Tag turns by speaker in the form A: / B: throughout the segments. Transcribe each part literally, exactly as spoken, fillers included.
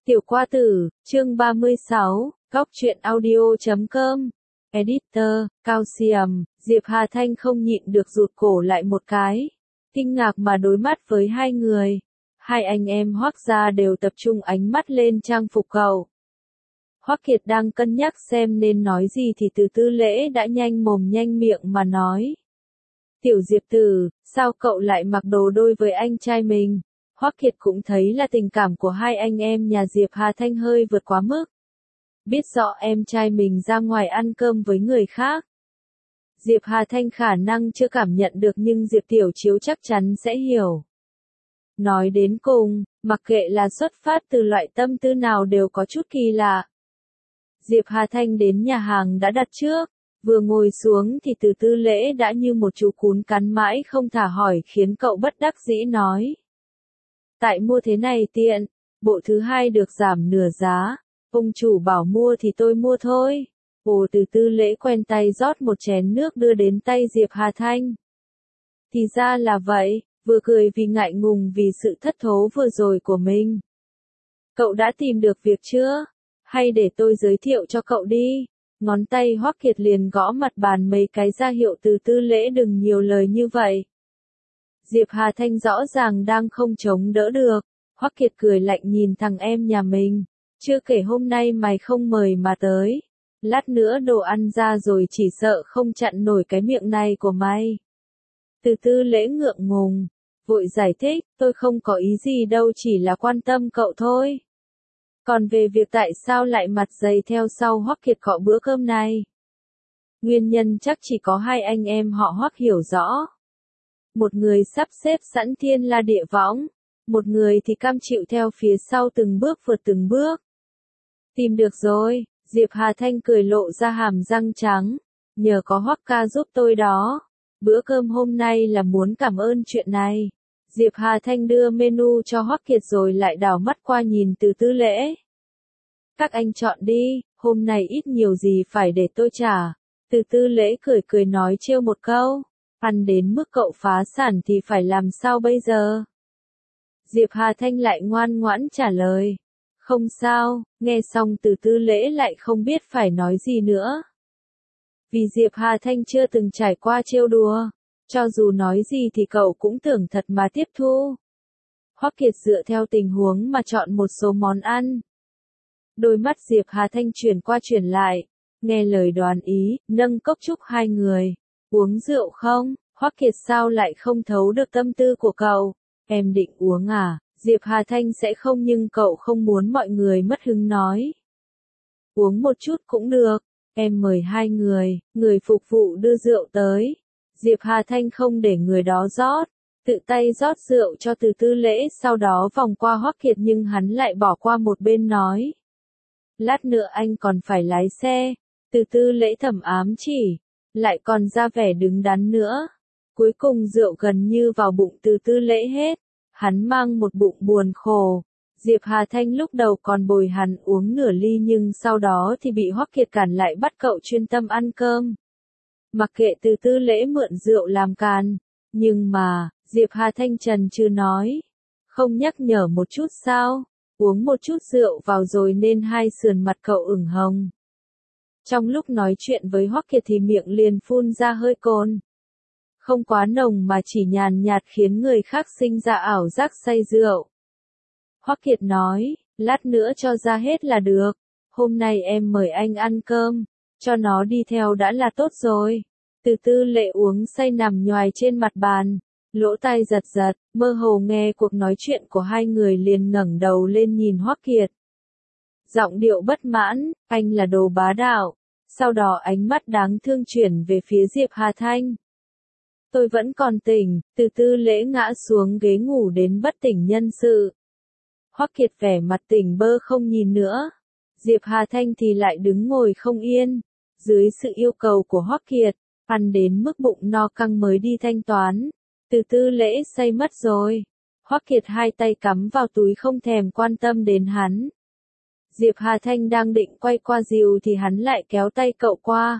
A: Tiểu Qua Tử, chương ba mươi sáu, góc truyện audio chấm com. Editor, Calcium, Diệp Hà Thanh không nhịn được rụt cổ lại một cái. Kinh ngạc mà đối mắt với hai người. Hai anh em Hoắc gia đều tập trung ánh mắt lên trang phục cậu. Hoắc Kiệt đang cân nhắc xem nên nói gì thì Từ Tư Lễ đã nhanh mồm nhanh miệng mà nói. Tiểu Diệp Tử, sao cậu lại mặc đồ đôi với anh trai mình? Hoắc Kiệt cũng thấy là tình cảm của hai anh em nhà Diệp Hà Thanh hơi vượt quá mức. Biết rõ em trai mình ra ngoài ăn cơm với người khác. Diệp Hà Thanh khả năng chưa cảm nhận được nhưng Diệp Tiểu Chiếu chắc chắn sẽ hiểu. Nói đến cùng, mặc kệ là xuất phát từ loại tâm tư nào đều có chút kỳ lạ. Diệp Hà Thanh đến nhà hàng đã đặt trước, vừa ngồi xuống thì Từ Tư Lễ đã như một chú cún cắn mãi không thả hỏi khiến cậu bất đắc dĩ nói. Tại mua thế này tiện, bộ thứ hai được giảm nửa giá, ông chủ bảo mua thì tôi mua thôi. Ồ, Từ Tư Lễ quen tay rót một chén nước đưa đến tay Diệp Hà Thanh. Thì ra là vậy, vừa cười vì ngại ngùng vì sự thất thố vừa rồi của mình. Cậu đã tìm được việc chưa? Hay để tôi giới thiệu cho cậu đi? Ngón tay Hoắc Kiệt liền gõ mặt bàn mấy cái ra hiệu Từ Tư Lễ đừng nhiều lời như vậy. Diệp Hà Thanh rõ ràng đang không chống đỡ được. Hoắc Kiệt cười lạnh nhìn thằng em nhà mình. Chưa kể hôm nay mày không mời mà tới. Lát nữa đồ ăn ra rồi chỉ sợ không chặn nổi cái miệng này của mày. Từ Tư Lễ ngượng ngùng. Vội giải thích, tôi không có ý gì đâu, chỉ là quan tâm cậu thôi. Còn về việc tại sao lại mặt dày theo sau Hoắc Kiệt cọ bữa cơm này. Nguyên nhân chắc chỉ có hai anh em họ Hoắc hiểu rõ. Một người sắp xếp sẵn thiên la địa võng, một người thì cam chịu theo phía sau từng bước vượt từng bước. Tìm được rồi, Diệp Hà Thanh cười lộ ra hàm răng trắng, nhờ có Hoắc ca giúp tôi đó. Bữa cơm hôm nay là muốn cảm ơn chuyện này. Diệp Hà Thanh đưa menu cho Hoắc Kiệt rồi lại đảo mắt qua nhìn Từ Tư Lễ. Các anh chọn đi, hôm nay ít nhiều gì phải để tôi trả. Từ Tư Lễ cười cười nói trêu một câu. Ăn đến mức cậu phá sản thì phải làm sao bây giờ? Diệp Hà Thanh lại ngoan ngoãn trả lời. Không sao, nghe xong Từ Tư Lễ lại không biết phải nói gì nữa. Vì Diệp Hà Thanh chưa từng trải qua trêu đùa, cho dù nói gì thì cậu cũng tưởng thật mà tiếp thu. Hoắc Kiệt dựa theo tình huống mà chọn một số món ăn. Đôi mắt Diệp Hà Thanh chuyển qua chuyển lại, nghe lời đoán ý, nâng cốc chúc hai người. Uống rượu không? Hoắc Kiệt sao lại không thấu được tâm tư của cậu? Em định uống à? Diệp Hà Thanh sẽ không nhưng cậu không muốn mọi người mất hứng nói. Uống một chút cũng được, em mời hai người, người phục vụ đưa rượu tới. Diệp Hà Thanh không để người đó rót, tự tay rót rượu cho Từ Tư Lễ sau đó vòng qua Hoắc Kiệt nhưng hắn lại bỏ qua một bên nói. Lát nữa anh còn phải lái xe, Từ Tư Lễ thầm ám chỉ. Lại còn ra vẻ đứng đắn nữa. Cuối cùng rượu gần như vào bụng Từ Tư Lễ hết. Hắn mang một bụng buồn khổ. Diệp Hà Thanh lúc đầu còn bồi hắn uống nửa ly nhưng sau đó thì bị Hoắc Kiệt cản lại bắt cậu chuyên tâm ăn cơm. Mặc kệ Từ Tư Lễ mượn rượu làm càn. Nhưng mà, Diệp Hà Thanh trần trừ nói. Không nhắc nhở một chút sao? Uống một chút rượu vào rồi nên hai sườn mặt cậu ửng hồng. Trong lúc nói chuyện với Hoắc Kiệt thì miệng liền phun ra hơi cồn. Không quá nồng mà chỉ nhàn nhạt khiến người khác sinh ra ảo giác say rượu. Hoắc Kiệt nói, lát nữa cho ra hết là được. Hôm nay em mời anh ăn cơm, cho nó đi theo đã là tốt rồi. Từ Tư Lễ uống say nằm nhoài trên mặt bàn, lỗ tai giật giật, mơ hồ nghe cuộc nói chuyện của hai người liền ngẩng đầu lên nhìn Hoắc Kiệt. Giọng điệu bất mãn, anh là đồ bá đạo. Sau đó ánh mắt đáng thương chuyển về phía Diệp Hà Thanh. Tôi vẫn còn tỉnh, Từ Tư Lễ ngã xuống ghế ngủ đến bất tỉnh nhân sự. Hoắc Kiệt vẻ mặt tỉnh bơ không nhìn nữa. Diệp Hà Thanh thì lại đứng ngồi không yên. Dưới sự yêu cầu của Hoắc Kiệt, ăn đến mức bụng no căng mới đi thanh toán. Từ Tư Lễ say mất rồi. Hoắc Kiệt hai tay cắm vào túi không thèm quan tâm đến hắn. Diệp Hà Thanh đang định quay qua dìu thì hắn lại kéo tay cậu qua.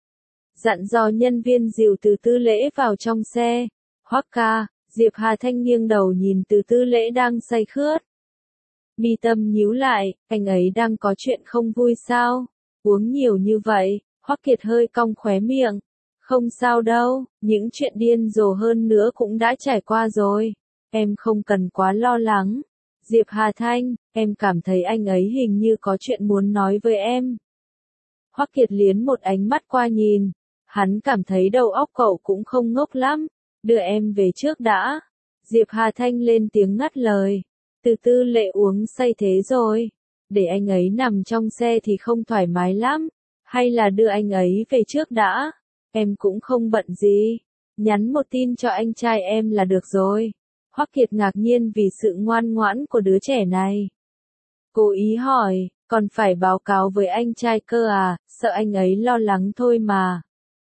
A: Dặn dò nhân viên dìu Từ Tư Lễ vào trong xe. Hoắc ca, Diệp Hà Thanh nghiêng đầu nhìn Từ Tư Lễ đang say khướt. Mi tâm nhíu lại, anh ấy đang có chuyện không vui sao? Uống nhiều như vậy, Hoắc Kiệt hơi cong khóe miệng. Không sao đâu, những chuyện điên rồ hơn nữa cũng đã trải qua rồi. Em không cần quá lo lắng. Diệp Hà Thanh, em cảm thấy anh ấy hình như có chuyện muốn nói với em. Hoắc Kiệt liến một ánh mắt qua nhìn. Hắn cảm thấy đầu óc cậu cũng không ngốc lắm. Đưa em về trước đã. Diệp Hà Thanh lên tiếng ngắt lời. Từ Tư Lệ uống say thế rồi. Để anh ấy nằm trong xe thì không thoải mái lắm. Hay là đưa anh ấy về trước đã. Em cũng không bận gì. Nhắn một tin cho anh trai em là được rồi. Hoắc Kiệt ngạc nhiên vì sự ngoan ngoãn của đứa trẻ này. Cố ý hỏi, còn phải báo cáo với anh trai cơ à, sợ anh ấy lo lắng thôi mà.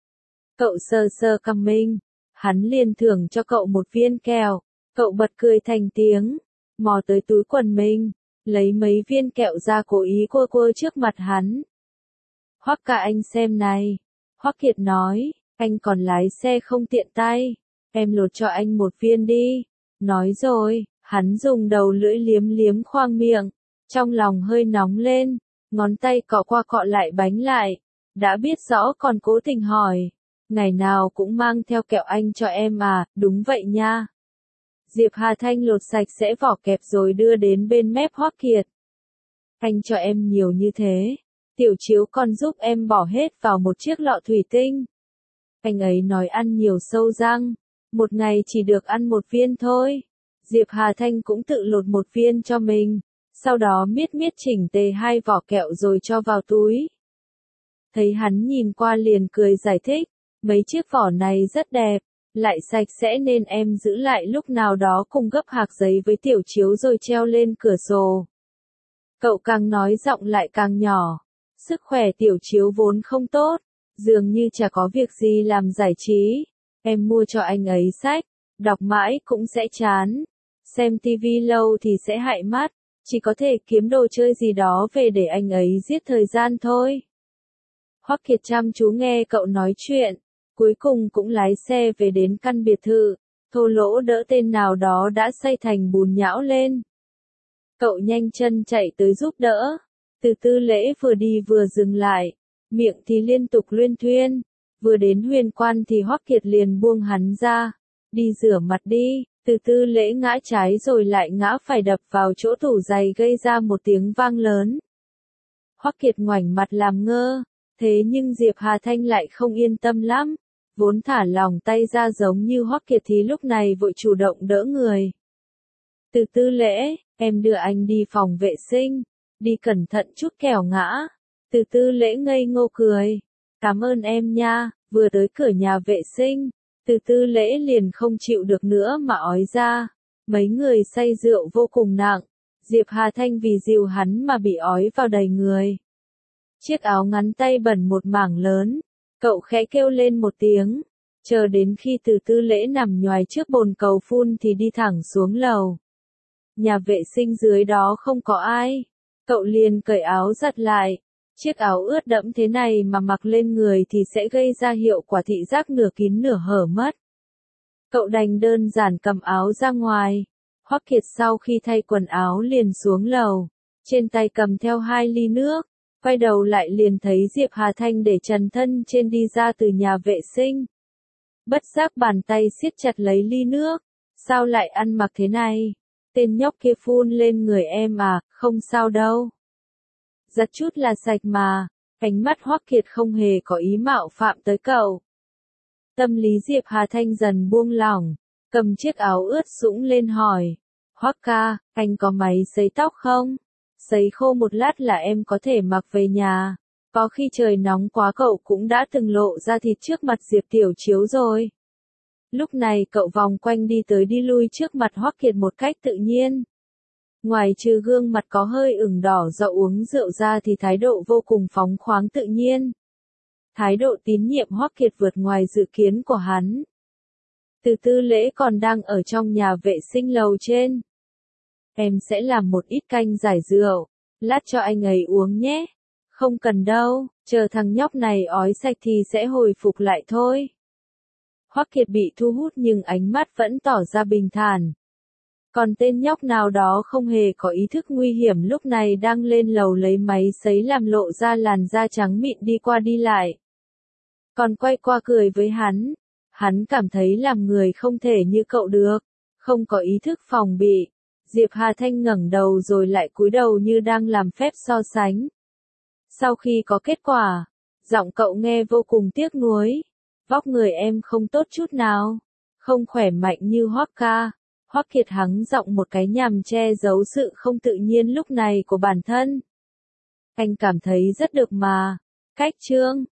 A: Cậu sơ sơ cằm mình. Hắn liền thưởng cho cậu một viên kẹo. Cậu bật cười thành tiếng. Mò tới túi quần mình. Lấy mấy viên kẹo ra cố ý quơ quơ trước mặt hắn. Hoắc ca anh xem này. Hoắc Kiệt nói, anh còn lái xe không tiện tay. Em lột cho anh một viên đi. Nói rồi, hắn dùng đầu lưỡi liếm liếm khoang miệng. Trong lòng hơi nóng lên. Ngón tay cọ qua cọ lại bánh lại. Đã biết rõ còn cố tình hỏi. Ngày nào cũng mang theo kẹo anh cho em à, đúng vậy nha. Diệp Hà Thanh lột sạch sẽ vỏ kẹp rồi đưa đến bên mép Hoắc Kiệt. Anh cho em nhiều như thế. Tiểu Chiếu còn giúp em bỏ hết vào một chiếc lọ thủy tinh. Anh ấy nói ăn nhiều sâu răng. Một ngày chỉ được ăn một viên thôi. Diệp Hà Thanh cũng tự lột một viên cho mình. Sau đó miết miết chỉnh tề hai vỏ kẹo rồi cho vào túi. Thấy hắn nhìn qua liền cười giải thích. Mấy chiếc vỏ này rất đẹp. Lại sạch sẽ nên em giữ lại lúc nào đó cùng gấp hạc giấy với Tiểu Chiếu rồi treo lên cửa sổ. Cậu càng nói giọng lại càng nhỏ. Sức khỏe Tiểu Chiếu vốn không tốt. Dường như chả có việc gì làm giải trí. Em mua cho anh ấy sách. Đọc mãi cũng sẽ chán. Xem tivi lâu thì sẽ hại mắt. Chỉ có thể kiếm đồ chơi gì đó về để anh ấy giết thời gian thôi. Hoắc Kiệt chăm chú nghe cậu nói chuyện. Cuối cùng cũng lái xe về đến căn biệt thự. Thô Lỗ đỡ tên nào đó đã xây thành bùn nhão lên. Cậu nhanh chân chạy tới giúp đỡ. Từ Tư Lễ vừa đi vừa dừng lại. Miệng thì liên tục luyên thuyên. Vừa đến Huyền Quan thì Hoắc Kiệt liền buông hắn ra. Đi rửa mặt đi. Từ Tư Lễ ngã trái rồi lại ngã phải đập vào chỗ tủ giày gây ra một tiếng vang lớn. Hoắc Kiệt ngoảnh mặt làm ngơ. Thế nhưng Diệp Hà Thanh lại không yên tâm lắm. Vốn thả lỏng tay ra giống như Hoắc Kiệt thì lúc này vội chủ động đỡ người. Từ Tư Lễ, em đưa anh đi phòng vệ sinh. Đi cẩn thận chút kẻo ngã. Từ Tư Lễ ngây ngô cười. Cảm ơn em nha. Vừa tới cửa nhà vệ sinh. Từ Tư Lễ liền không chịu được nữa mà ói ra. Mấy người say rượu vô cùng nặng. Diệp Hà Thanh vì dìu hắn mà bị ói vào đầy người. Chiếc áo ngắn tay bẩn một mảng lớn. Cậu khẽ kêu lên một tiếng. Chờ đến khi Từ Tư Lễ nằm nhoài trước bồn cầu phun thì đi thẳng xuống lầu. Nhà vệ sinh dưới đó không có ai. Cậu liền cởi áo giặt lại. Chiếc áo ướt đẫm thế này mà mặc lên người thì sẽ gây ra hiệu quả thị giác nửa kín nửa hở mất. Cậu đành đơn giản cầm áo ra ngoài. Hoắc Kiệt sau khi thay quần áo liền xuống lầu. Trên tay cầm theo hai ly nước. Quay đầu lại liền thấy Diệp Hà Thanh để trần thân trên đi ra từ nhà vệ sinh. Bất giác bàn tay siết chặt lấy ly nước. Sao lại ăn mặc thế này? Tên nhóc kia phun lên người em à, không sao đâu. Giặt chút là sạch mà. Ánh mắt Hoắc Kiệt không hề có ý mạo phạm tới cậu. Tâm lý Diệp Hà Thanh dần buông lỏng. Cầm chiếc áo ướt sũng lên hỏi. Hoắc ca, anh có máy sấy tóc không? Sấy khô một lát là em có thể mặc về nhà. Có khi trời nóng quá cậu cũng đã từng lộ ra thịt trước mặt Diệp Tiểu Chiếu rồi. Lúc này cậu vòng quanh đi tới đi lui trước mặt Hoắc Kiệt một cách tự nhiên. Ngoài trừ gương mặt có hơi ửng đỏ do uống rượu ra thì thái độ vô cùng phóng khoáng tự nhiên. Thái độ tín nhiệm Hoắc Kiệt vượt ngoài dự kiến của hắn. Từ Tư Lễ còn đang ở trong nhà vệ sinh lầu trên. Em sẽ làm một ít canh giải rượu, lát cho anh ấy uống nhé. Không cần đâu, chờ thằng nhóc này ói sạch thì sẽ hồi phục lại thôi. Hoắc Kiệt bị thu hút nhưng ánh mắt vẫn tỏ ra bình thản. Còn tên nhóc nào đó không hề có ý thức nguy hiểm lúc này đang lên lầu lấy máy sấy làm lộ ra làn da trắng mịn đi qua đi lại. Còn quay qua cười với hắn. Hắn cảm thấy làm người không thể như cậu được, không có ý thức phòng bị. Diệp Hà Thanh ngẩng đầu rồi lại cúi đầu như đang làm phép so sánh. Sau khi có kết quả, giọng cậu nghe vô cùng tiếc nuối. Vóc người em không tốt chút nào, không khỏe mạnh như Hoắc ca. Hoắc Kiệt hắng giọng một cái nhằm che giấu sự không tự nhiên lúc này của bản thân. Anh cảm thấy rất được mà. Cách Trương